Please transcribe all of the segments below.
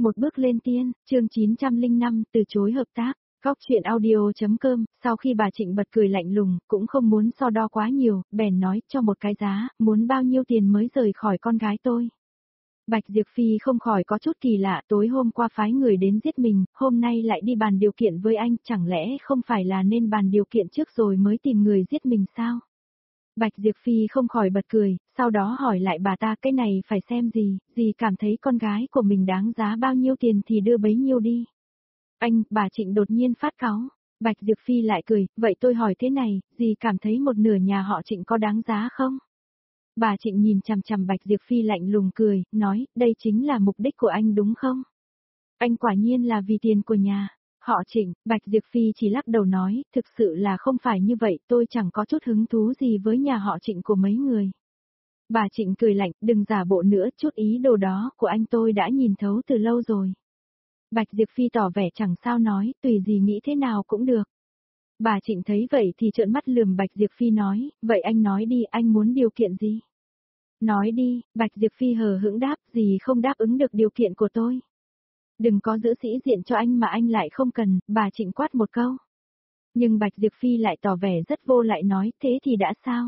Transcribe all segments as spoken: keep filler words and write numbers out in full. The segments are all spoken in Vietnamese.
Một bước lên tiên, chương chín trăm lẻ năm, từ chối hợp tác. Góc chuyện audio.com, sau khi bà Trịnh bật cười lạnh lùng, cũng không muốn so đo quá nhiều, bèn nói cho một cái giá, muốn bao nhiêu tiền mới rời khỏi con gái tôi. Bạch Diệp Phi không khỏi có chút kỳ lạ, tối hôm qua phái người đến giết mình, hôm nay lại đi bàn điều kiện với anh, chẳng lẽ không phải là nên bàn điều kiện trước rồi mới tìm người giết mình sao? Bạch Diệp Phi không khỏi bật cười, sau đó hỏi lại bà ta cái này phải xem gì, gì cảm thấy con gái của mình đáng giá bao nhiêu tiền thì đưa bấy nhiêu đi. Anh, bà Trịnh đột nhiên phát cáu. Bạch Diệp Phi lại cười, vậy tôi hỏi thế này, gì cảm thấy một nửa nhà họ Trịnh có đáng giá không? Bà Trịnh nhìn chằm chằm Bạch Diệp Phi lạnh lùng cười, nói, đây chính là mục đích của anh đúng không? Anh quả nhiên là vì tiền của nhà. Họ Trịnh, Bạch Diệp Phi chỉ lắc đầu nói, thực sự là không phải như vậy, tôi chẳng có chút hứng thú gì với nhà họ Trịnh của mấy người. Bà Trịnh cười lạnh, đừng giả bộ nữa, chút ý đồ đó của anh tôi đã nhìn thấu từ lâu rồi. Bạch Diệp Phi tỏ vẻ chẳng sao nói, tùy gì nghĩ thế nào cũng được. Bà Trịnh thấy vậy thì trợn mắt lườm Bạch Diệp Phi nói, vậy anh nói đi, anh muốn điều kiện gì? Nói đi, Bạch Diệp Phi hờ hững đáp, gì không đáp ứng được điều kiện của tôi. Đừng có giữ sĩ diện cho anh mà anh lại không cần, bà Trịnh quát một câu. Nhưng Bạch Diệp Phi lại tỏ vẻ rất vô lại nói, thế thì đã sao?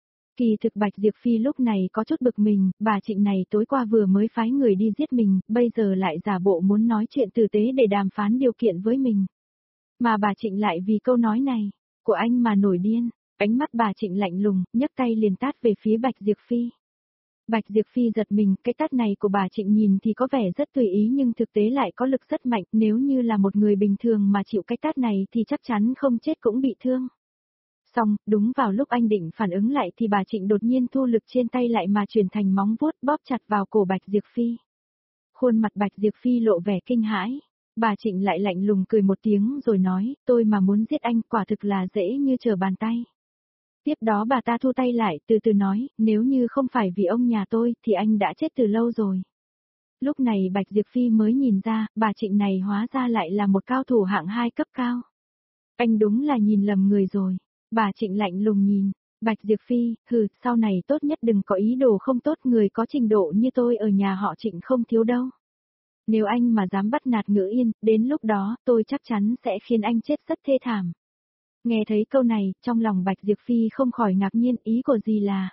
Kỳ thực Bạch Diệp Phi lúc này có chút bực mình, bà Trịnh này tối qua vừa mới phái người đi giết mình, bây giờ lại giả bộ muốn nói chuyện tử tế để đàm phán điều kiện với mình. Mà bà Trịnh lại vì câu nói này, của anh mà nổi điên, ánh mắt bà Trịnh lạnh lùng, nhấc tay liền tát về phía Bạch Diệp Phi. Bạch Diệp Phi giật mình, cái tát này của bà Trịnh nhìn thì có vẻ rất tùy ý nhưng thực tế lại có lực rất mạnh, nếu như là một người bình thường mà chịu cái tát này thì chắc chắn không chết cũng bị thương. Xong, đúng vào lúc anh định phản ứng lại thì bà Trịnh đột nhiên thu lực trên tay lại mà chuyển thành móng vuốt bóp chặt vào cổ Bạch Diệp Phi. Khuôn mặt Bạch Diệp Phi lộ vẻ kinh hãi. Bà Trịnh lại lạnh lùng cười một tiếng rồi nói, tôi mà muốn giết anh quả thực là dễ như trở bàn tay. Tiếp đó bà ta thu tay lại, từ từ nói, nếu như không phải vì ông nhà tôi thì anh đã chết từ lâu rồi. Lúc này Bạch Diệp Phi mới nhìn ra, bà Trịnh này hóa ra lại là một cao thủ hạng hai cấp cao. Anh đúng là nhìn lầm người rồi. Bà Trịnh lạnh lùng nhìn, Bạch Diệp Phi, hừ, sau này tốt nhất đừng có ý đồ không tốt, người có trình độ như tôi ở nhà họ Trịnh không thiếu đâu. Nếu anh mà dám bắt nạt Ngữ Yên, đến lúc đó, tôi chắc chắn sẽ khiến anh chết rất thê thảm. Nghe thấy câu này, trong lòng Bạch Diệp Phi không khỏi ngạc nhiên, ý của gì là...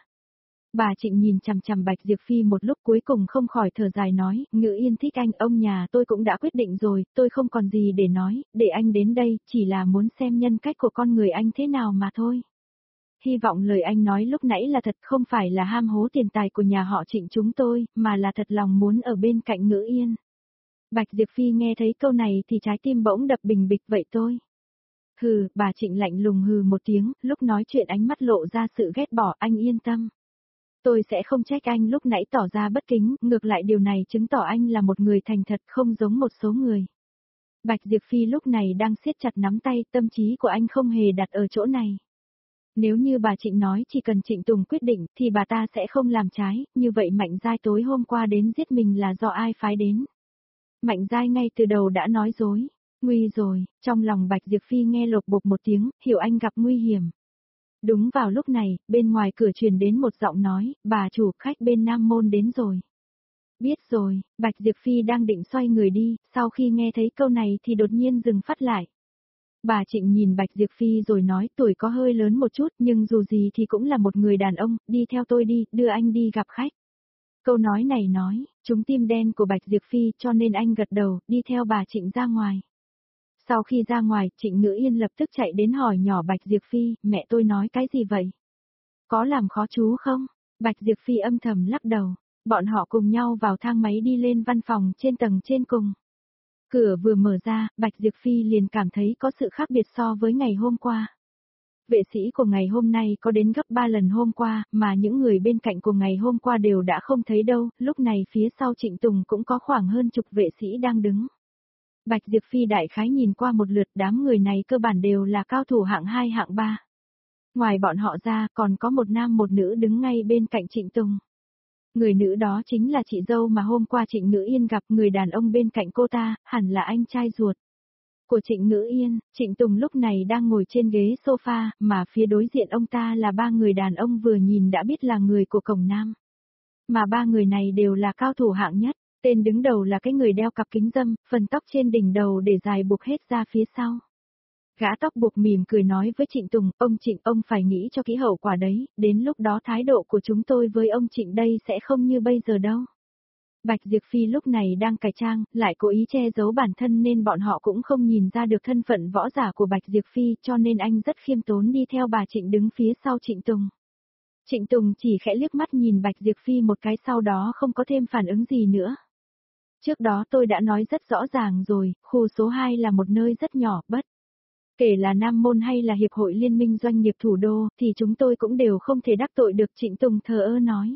Bà Trịnh nhìn chằm chằm Bạch Diệp Phi một lúc cuối cùng không khỏi thở dài nói, Ngữ Yên thích anh, ông nhà tôi cũng đã quyết định rồi, tôi không còn gì để nói, để anh đến đây, chỉ là muốn xem nhân cách của con người anh thế nào mà thôi. Hy vọng lời anh nói lúc nãy là thật, không phải là ham hố tiền tài của nhà họ Trịnh chúng tôi, mà là thật lòng muốn ở bên cạnh Ngữ Yên. Bạch Diệp Phi nghe thấy câu này thì trái tim bỗng đập bình bịch, vậy tôi. Hừ, bà Trịnh lạnh lùng hừ một tiếng, lúc nói chuyện ánh mắt lộ ra sự ghét bỏ, anh yên tâm. Tôi sẽ không trách anh lúc nãy tỏ ra bất kính, ngược lại điều này chứng tỏ anh là một người thành thật không giống một số người. Bạch Diệp Phi lúc này đang siết chặt nắm tay, tâm trí của anh không hề đặt ở chỗ này. Nếu như bà Trịnh nói chỉ cần Trịnh Tùng quyết định thì bà ta sẽ không làm trái, như vậy Mạnh Giai tối hôm qua đến giết mình là do ai phái đến. Mạnh Giai ngay từ đầu đã nói dối, nguy rồi, trong lòng Bạch Diệp Phi nghe lộc bộc một tiếng, hiểu anh gặp nguy hiểm. Đúng vào lúc này, bên ngoài cửa truyền đến một giọng nói, bà chủ, khách bên Nam Môn đến rồi. Biết rồi, Bạch Diệp Phi đang định xoay người đi, sau khi nghe thấy câu này thì đột nhiên dừng phát lại. Bà Trịnh nhìn Bạch Diệp Phi rồi nói, tuổi có hơi lớn một chút nhưng dù gì thì cũng là một người đàn ông, đi theo tôi đi, đưa anh đi gặp khách. Câu nói này nói, trúng tim đen của Bạch Diệp Phi cho nên anh gật đầu, đi theo bà Trịnh ra ngoài. Sau khi ra ngoài, Trịnh Ngữ Yên lập tức chạy đến hỏi nhỏ Bạch Diệp Phi, mẹ tôi nói cái gì vậy? Có làm khó chú không? Bạch Diệp Phi âm thầm lắc đầu, bọn họ cùng nhau vào thang máy đi lên văn phòng trên tầng trên cùng. Cửa vừa mở ra, Bạch Diệp Phi liền cảm thấy có sự khác biệt so với ngày hôm qua. Vệ sĩ của ngày hôm nay có đến gấp ba lần hôm qua, mà những người bên cạnh của ngày hôm qua đều đã không thấy đâu, lúc này phía sau Trịnh Tùng cũng có khoảng hơn chục vệ sĩ đang đứng. Bạch Diệp Phi đại khái nhìn qua một lượt, đám người này cơ bản đều là cao thủ hạng hai hạng ba. Ngoài bọn họ ra còn có một nam một nữ đứng ngay bên cạnh Trịnh Tùng. Người nữ đó chính là chị dâu mà hôm qua Trịnh Ngữ Yên gặp, người đàn ông bên cạnh cô ta, hẳn là anh trai ruột của Trịnh Ngữ Yên. Trịnh Tùng lúc này đang ngồi trên ghế sofa, mà phía đối diện ông ta là ba người đàn ông vừa nhìn đã biết là người của Cổng Nam. Mà ba người này đều là cao thủ hạng nhất. Tên đứng đầu là cái người đeo cặp kính râm, phần tóc trên đỉnh đầu để dài buộc hết ra phía sau. Gã tóc buộc mỉm cười nói với Trịnh Tùng, ông Trịnh ông phải nghĩ cho kỹ hậu quả đấy, đến lúc đó thái độ của chúng tôi với ông Trịnh đây sẽ không như bây giờ đâu. Bạch Diệp Phi lúc này đang cải trang, lại cố ý che giấu bản thân nên bọn họ cũng không nhìn ra được thân phận võ giả của Bạch Diệp Phi cho nên anh rất khiêm tốn đi theo bà Trịnh đứng phía sau Trịnh Tùng. Trịnh Tùng chỉ khẽ liếc mắt nhìn Bạch Diệp Phi một cái sau đó không có thêm phản ứng gì nữa. Trước đó tôi đã nói rất rõ ràng rồi, khu số hai là một nơi rất nhỏ, bất. Kể là Nam Môn hay là Hiệp hội Liên minh Doanh nghiệp Thủ đô, thì chúng tôi cũng đều không thể đắc tội được, Trịnh Tùng thờ ơ nói.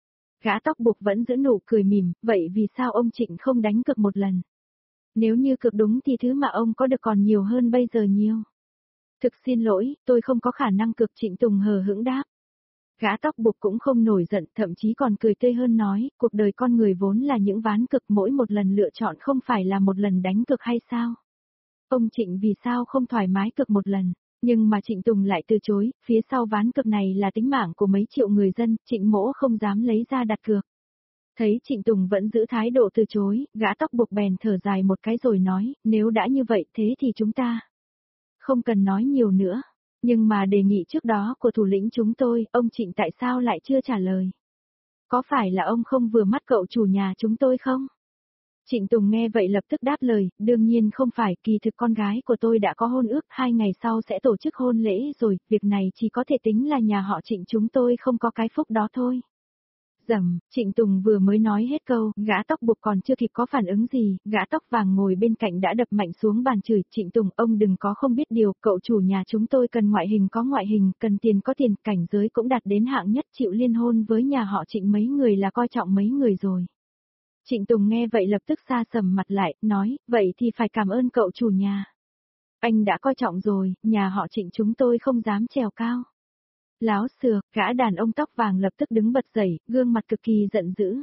Gã tóc buộc vẫn giữ nụ cười mỉm, vậy vì sao ông Trịnh không đánh cược một lần? Nếu như cược đúng thì thứ mà ông có được còn nhiều hơn bây giờ nhiều. Thực xin lỗi, tôi không có khả năng cược, Trịnh Tùng hờ hững đáp. Gã tóc buộc cũng không nổi giận, thậm chí còn cười tươi hơn nói, cuộc đời con người vốn là những ván cực, mỗi một lần lựa chọn không phải là một lần đánh cược hay sao? Ông Trịnh vì sao không thoải mái cược một lần? Nhưng mà Trịnh Tùng lại từ chối, phía sau ván cược này là tính mạng của mấy triệu người dân, Trịnh Mỗ không dám lấy ra đặt cược. Thấy Trịnh Tùng vẫn giữ thái độ từ chối, gã tóc buộc bèn thở dài một cái rồi nói, nếu đã như vậy thế thì chúng ta không cần nói nhiều nữa. Nhưng mà đề nghị trước đó của thủ lĩnh chúng tôi, ông Trịnh tại sao lại chưa trả lời? Có phải là ông không vừa mắt cậu chủ nhà chúng tôi không? Trịnh Tùng nghe vậy lập tức đáp lời, đương nhiên không phải, kỳ thực con gái của tôi đã có hôn ước, hai ngày sau sẽ tổ chức hôn lễ rồi, việc này chỉ có thể tính là nhà họ Trịnh chúng tôi không có cái phúc đó thôi. Dầm, Trịnh Tùng vừa mới nói hết câu, gã tóc buộc còn chưa kịp có phản ứng gì, gã tóc vàng ngồi bên cạnh đã đập mạnh xuống bàn chửi, Trịnh Tùng ông đừng có không biết điều, cậu chủ nhà chúng tôi cần ngoại hình có ngoại hình, cần tiền có tiền, cảnh giới cũng đạt đến hạng nhất, chịu liên hôn với nhà họ Trịnh mấy người là coi trọng mấy người rồi. Trịnh Tùng nghe vậy lập tức xa sầm mặt lại, nói, vậy thì phải cảm ơn cậu chủ nhà. Anh đã coi trọng rồi, nhà họ Trịnh chúng tôi không dám trèo cao. Láo xược, gã đàn ông tóc vàng lập tức đứng bật dậy, gương mặt cực kỳ giận dữ.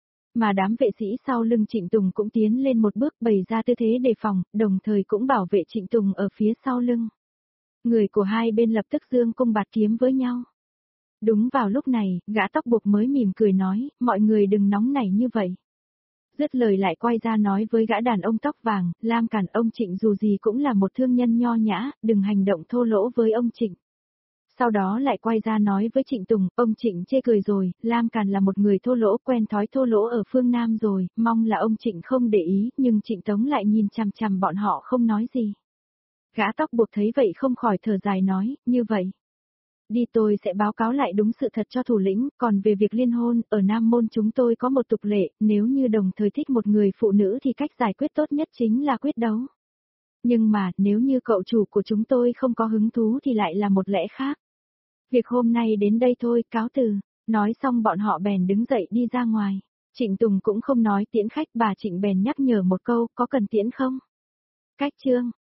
Mà đám vệ sĩ sau lưng Trịnh Tùng cũng tiến lên một bước bày ra tư thế đề phòng, đồng thời cũng bảo vệ Trịnh Tùng ở phía sau lưng. Người của hai bên lập tức giương cung bạt kiếm với nhau. Đúng vào lúc này, gã tóc buộc mới mỉm cười nói, mọi người đừng nóng nảy như vậy. Dứt lời lại quay ra nói với gã đàn ông tóc vàng, Lam Càn ông Trịnh dù gì cũng là một thương nhân nho nhã, đừng hành động thô lỗ với ông Trịnh. Sau đó lại quay ra nói với Trịnh Tùng, ông Trịnh chê cười rồi, Lam Càn là một người thô lỗ quen thói thô lỗ ở phương Nam rồi, mong là ông Trịnh không để ý, nhưng Trịnh Tống lại nhìn chằm chằm bọn họ không nói gì. Gã tóc buộc thấy vậy không khỏi thở dài nói, như vậy. Đi tôi sẽ báo cáo lại đúng sự thật cho thủ lĩnh, còn về việc liên hôn, ở Nam Môn chúng tôi có một tục lệ, nếu như đồng thời thích một người phụ nữ thì cách giải quyết tốt nhất chính là quyết đấu. Nhưng mà, nếu như cậu chủ của chúng tôi không có hứng thú thì lại là một lẽ khác. Việc hôm nay đến đây thôi, cáo từ. Nói xong bọn họ bèn đứng dậy đi ra ngoài. Trịnh Tùng cũng không nói tiễn khách, bà Trịnh bèn nhắc nhở một câu, có cần tiễn không? Cách chương.